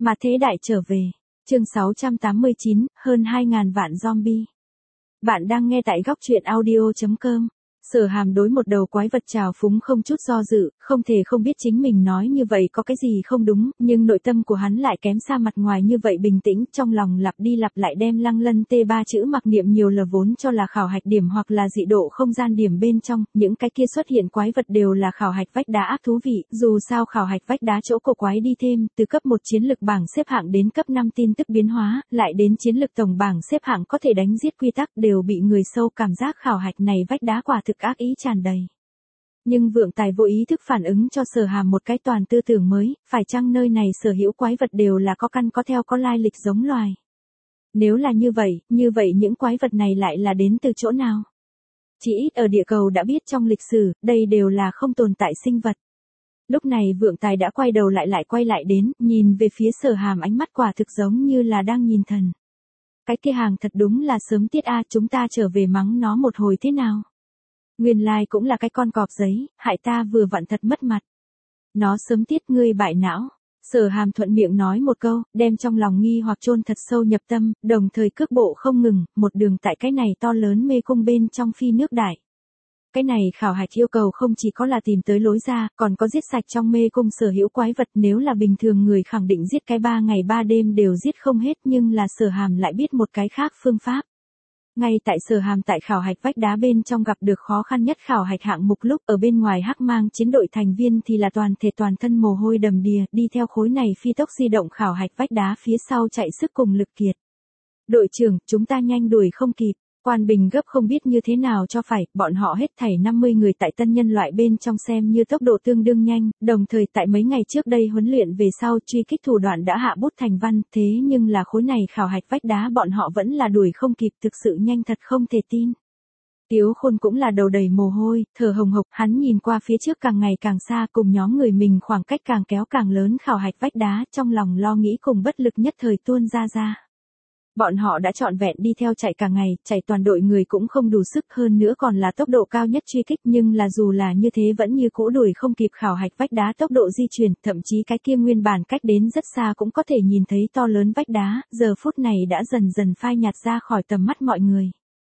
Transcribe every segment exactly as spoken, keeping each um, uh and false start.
Mà thế đại trở về. Chương sáu trăm tám mươi chín, hơn hai ngàn vạn zombie. Bạn đang nghe tại góc truyện audio chấm com. Sở Hàm đối một đầu quái vật trào phúng không chút do dự, không thể không biết chính mình nói như vậy có cái gì không đúng, nhưng nội tâm của hắn lại kém xa mặt ngoài như vậy bình tĩnh, trong lòng lặp đi lặp lại đem Lăng Lân T ba chữ mặc niệm nhiều là vốn cho là khảo hạch điểm hoặc là dị độ không gian điểm bên trong, những cái kia xuất hiện quái vật đều là khảo hạch vách đá ác thú vị, dù sao khảo hạch vách đá chỗ cổ quái đi thêm, từ cấp một chiến lực bảng xếp hạng đến cấp năm tin tức biến hóa, lại đến chiến lực tổng bảng xếp hạng có thể đánh giết quy tắc đều bị người sâu cảm giác khảo hạch này vách đá quả thực ác ý tràn đầy. Nhưng Vượng Tài vô ý thức phản ứng cho Sở Hàm một cái toàn tư tưởng mới, phải chăng nơi này sở hữu quái vật đều là có căn có theo có lai lịch giống loài. Nếu là như vậy, như vậy những quái vật này lại là đến từ chỗ nào? Chỉ ít ở địa cầu đã biết trong lịch sử, đây đều là không tồn tại sinh vật. Lúc này Vượng Tài đã quay đầu lại lại quay lại đến, nhìn về phía Sở Hàm ánh mắt quả thực giống như là đang nhìn thần. Cái kia hàng thật đúng là sớm tiết a, chúng ta trở về mắng nó một hồi thế nào? Nguyên lai like cũng là cái con cọp giấy, hại ta vừa vặn thật mất mặt. Nó sớm tiết ngươi bại não. Sở Hàm thuận miệng nói một câu, đem trong lòng nghi hoặc chôn thật sâu nhập tâm, đồng thời cước bộ không ngừng, một đường tại cái này to lớn mê cung bên trong phi nước đại. Cái này khảo hạch yêu cầu không chỉ có là tìm tới lối ra, còn có giết sạch trong mê cung sở hữu quái vật, nếu là bình thường người khẳng định giết cái ba ngày ba đêm đều giết không hết, nhưng là Sở Hàm lại biết một cái khác phương pháp. Ngay tại Sở Hàm tại khảo hạch vách đá bên trong gặp được khó khăn nhất khảo hạch hạng mục lúc ở bên ngoài Hắc Mang chiến đội thành viên thì là toàn thể toàn thân mồ hôi đầm đìa, đi theo khối này phi tốc di động khảo hạch vách đá phía sau chạy sức cùng lực kiệt. Đội trưởng, chúng ta nhanh đuổi không kịp. Quan Bình gấp không biết như thế nào cho phải, bọn họ hết thảy năm mươi người tại tân nhân loại bên trong xem như tốc độ tương đương nhanh, đồng thời tại mấy ngày trước đây huấn luyện về sau truy kích thủ đoạn đã hạ bút thành văn, thế nhưng là khối này khảo hạch vách đá bọn họ vẫn là đuổi không kịp, thực sự nhanh thật không thể tin. Tiếu Khôn cũng là đầu đầy mồ hôi, thở hồng hộc, hắn nhìn qua phía trước càng ngày càng xa, cùng nhóm người mình khoảng cách càng kéo càng lớn khảo hạch vách đá, trong lòng lo nghĩ cùng bất lực nhất thời tuôn ra ra. Bọn họ đã trọn vẹn đi theo chạy cả ngày, chạy toàn đội người cũng không đủ sức, hơn nữa còn là tốc độ cao nhất truy kích, nhưng là dù là như thế vẫn như cũ đuổi không kịp khảo hạch vách đá tốc độ di chuyển, thậm chí cái kia nguyên bản cách đến rất xa cũng có thể nhìn thấy to lớn vách đá, giờ phút này đã dần dần phai nhạt ra khỏi tầm mắt mọi người.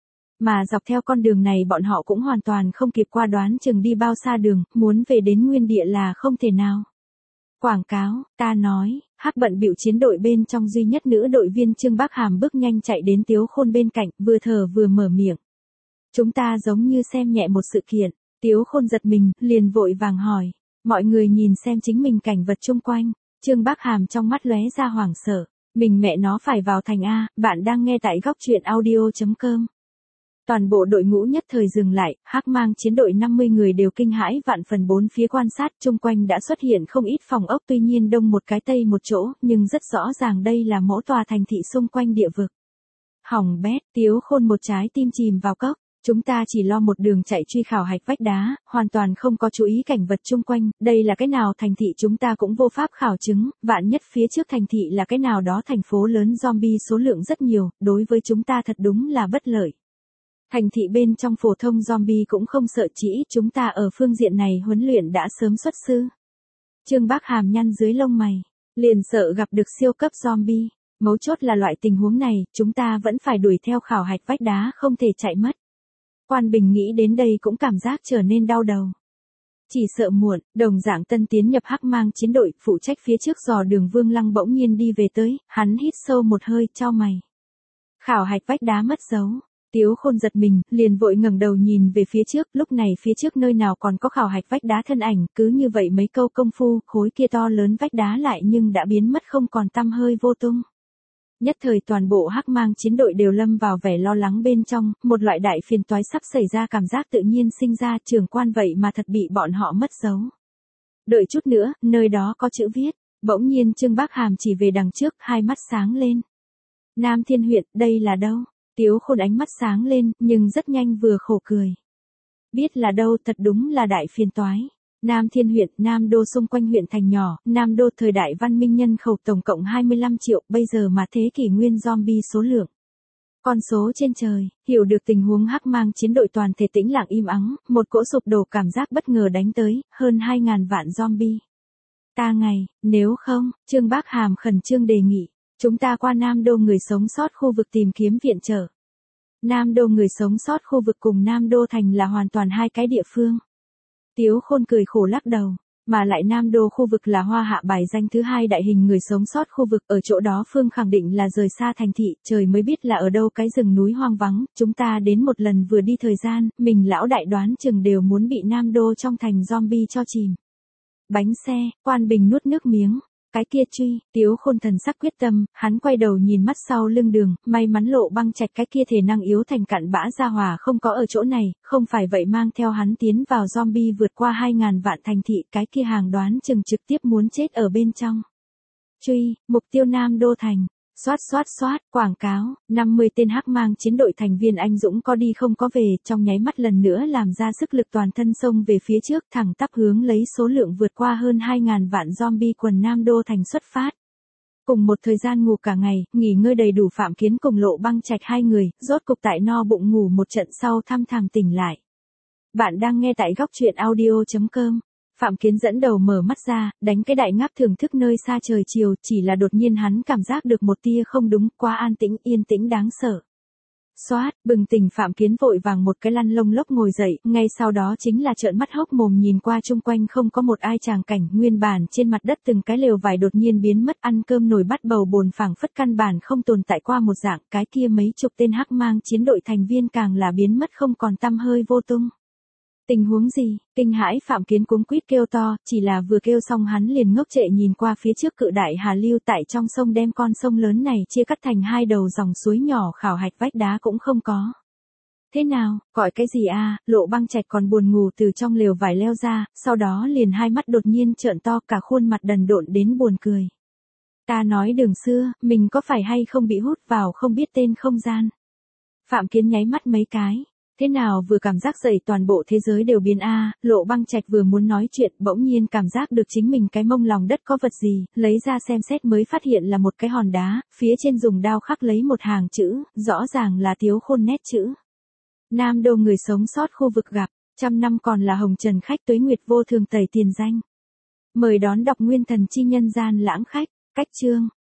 Mà dọc theo con đường này bọn họ cũng hoàn toàn không kịp qua đoán chừng đi bao xa đường, muốn về đến nguyên địa là không thể nào. Quảng cáo, ta nói, Hắc bận bịu chiến đội bên trong duy nhất nữ đội viên Trương Bác Hàm bước nhanh chạy đến Tiếu Khôn bên cạnh, vừa thở vừa mở miệng. Chúng ta giống như xem nhẹ một sự kiện, Tiếu Khôn giật mình, liền vội vàng hỏi. Mọi người nhìn xem chính mình cảnh vật chung quanh, Trương Bác Hàm trong mắt lóe ra hoảng sợ. Mình mẹ nó phải vào thành A, bạn đang nghe tại góc truyện audio chấm com. Toàn bộ đội ngũ nhất thời dừng lại, Hắc Mang chiến đội năm mươi người đều kinh hãi vạn phần bốn phía quan sát, chung quanh đã xuất hiện không ít phòng ốc, tuy nhiên đông một cái tây một chỗ, nhưng rất rõ ràng đây là mỗi tòa thành thị xung quanh địa vực. Hỏng bét, Tiếu Khôn một trái tim chìm vào cốc, chúng ta chỉ lo một đường chạy truy khảo hạch vách đá, hoàn toàn không có chú ý cảnh vật chung quanh, đây là cái nào thành thị chúng ta cũng vô pháp khảo chứng, vạn nhất phía trước thành thị là cái nào đó thành phố lớn zombie số lượng rất nhiều, đối với chúng ta thật đúng là bất lợi. Thành thị bên trong phổ thông zombie cũng không sợ, chỉ ít chúng ta ở phương diện này huấn luyện đã sớm xuất sư. Trương Bác Hàm nhăn dưới lông mày, liền sợ gặp được siêu cấp zombie, mấu chốt là loại tình huống này, chúng ta vẫn phải đuổi theo khảo hạch vách đá không thể chạy mất. Quan Bình nghĩ đến đây cũng cảm giác trở nên đau đầu. Chỉ sợ muộn, đồng dạng tân tiến nhập Hắc Mang chiến đội, phụ trách phía trước dò đường Vương Lăng bỗng nhiên đi về tới, hắn hít sâu một hơi, chau mày. Khảo hạch vách đá mất dấu. Tiếu Khôn giật mình, liền vội ngẩng đầu nhìn về phía trước, lúc này phía trước nơi nào còn có khảo hạch vách đá thân ảnh, cứ như vậy mấy câu công phu, khối kia to lớn vách đá lại nhưng đã biến mất không còn tăm hơi vô tung. Nhất thời toàn bộ Hắc Mang chiến đội đều lâm vào vẻ lo lắng bên trong, một loại đại phiền toái sắp xảy ra cảm giác tự nhiên sinh ra, trưởng quan vậy mà thật bị bọn họ mất dấu. Đợi chút nữa, nơi đó có chữ viết, bỗng nhiên Trương Bác Hàm chỉ về đằng trước, hai mắt sáng lên. Nam Thiên huyện, đây là đâu? Tiếu Khôn ánh mắt sáng lên, nhưng rất nhanh vừa khổ cười. Biết là đâu, thật đúng là đại phiền toái. Nam Thiên huyện, Nam Đô xung quanh huyện thành nhỏ, Nam Đô thời đại văn minh nhân khẩu tổng cộng hai mươi lăm triệu, bây giờ mà thế kỷ nguyên zombie số lượng. Con số trên trời, hiểu được tình huống Hắc Mang chiến đội toàn thể tĩnh lặng im ắng, một cỗ sụp đổ cảm giác bất ngờ đánh tới, hơn hai ngàn vạn zombie. Ta ngày, nếu không, Trương Bác Hàm khẩn trương đề nghị, chúng ta qua Nam Đô người sống sót khu vực tìm kiếm viện trợ. Nam Đô người sống sót khu vực cùng Nam Đô thành là hoàn toàn hai cái địa phương. Tiếu Khôn cười khổ lắc đầu, mà lại Nam Đô khu vực là Hoa Hạ bài danh thứ hai đại hình người sống sót khu vực, ở chỗ đó Phương khẳng định là rời xa thành thị, trời mới biết là ở đâu cái rừng núi hoang vắng, chúng ta đến một lần vừa đi thời gian, mình lão đại đoán chừng đều muốn bị Nam Đô trong thành zombie cho chìm. Bánh xe, Quan Bình nuốt nước miếng. Cái kia truy, Tiếu Khôn thần sắc quyết tâm, hắn quay đầu nhìn mắt sau lưng đường, may mắn Lộ Băng Trạch cái kia thể năng yếu thành cặn bã ra hỏa không có ở chỗ này, không phải vậy mang theo hắn tiến vào zombie vượt qua hai ngàn vạn thành thị, cái kia hàng đoán chừng trực tiếp muốn chết ở bên trong. Truy, mục tiêu Nam Đô thành. Xoát xoát xoát, quảng cáo, năm mươi tên hắc mang chiến đội thành viên anh dũng có đi không có về, trong nháy mắt lần nữa làm ra sức lực toàn thân xông về phía trước, thẳng tắp hướng lấy số lượng vượt qua hơn hai ngàn vạn zombie quần Nam Đô thành xuất phát. Cùng một thời gian ngủ cả ngày, nghỉ ngơi đầy đủ Phạm Kiến cùng Lộ Băng Trạch hai người, rốt cục tại no bụng ngủ một trận sau thăm thẳm tỉnh lại. Bạn đang nghe tại góc truyện audio chấm com. Phạm Kiến dẫn đầu mở mắt ra, đánh cái đại ngáp thưởng thức nơi xa trời chiều, chỉ là đột nhiên hắn cảm giác được một tia không đúng, quá an tĩnh, yên tĩnh đáng sợ. Xoát, bừng tỉnh Phạm Kiến vội vàng một cái lăn lông lốc ngồi dậy, ngay sau đó chính là trợn mắt hốc mồm nhìn qua chung quanh không có một ai, tràng cảnh nguyên bản trên mặt đất từng cái lều vải đột nhiên biến mất, ăn cơm nồi bát bầu bồn phẳng phất căn bản không tồn tại qua một dạng, cái kia mấy chục tên hắc mang chiến đội thành viên càng là biến mất không còn tăm hơi vô tung. Tình huống gì? Kinh hãi Phạm Kiến cuống quýt kêu to, chỉ là vừa kêu xong hắn liền ngốc trệ nhìn qua phía trước cự đại hà lưu tại trong sông, đem con sông lớn này chia cắt thành hai đầu dòng suối nhỏ, khảo hạch vách đá cũng không có. Thế nào, gọi cái gì a? Lộ Băng Trạch còn buồn ngủ từ trong lều vải leo ra, sau đó liền hai mắt đột nhiên trợn to, cả khuôn mặt đần độn đến buồn cười. Ta nói đường xưa, mình có phải hay không bị hút vào không biết tên không gian? Phạm Kiến nháy mắt mấy cái. Thế nào vừa cảm giác dậy toàn bộ thế giới đều biến a, Lộ Băng Trạch vừa muốn nói chuyện, bỗng nhiên cảm giác được chính mình cái mông lòng đất có vật gì, lấy ra xem xét mới phát hiện là một cái hòn đá, phía trên dùng đao khắc lấy một hàng chữ, rõ ràng là Tiếu Khôn nét chữ. Nam Đô người sống sót khu vực gặp, trăm năm còn là hồng trần khách, tuế nguyệt vô thường tẩy tiền danh. Mời đón đọc nguyên thần chi nhân gian lãng khách, cách chương.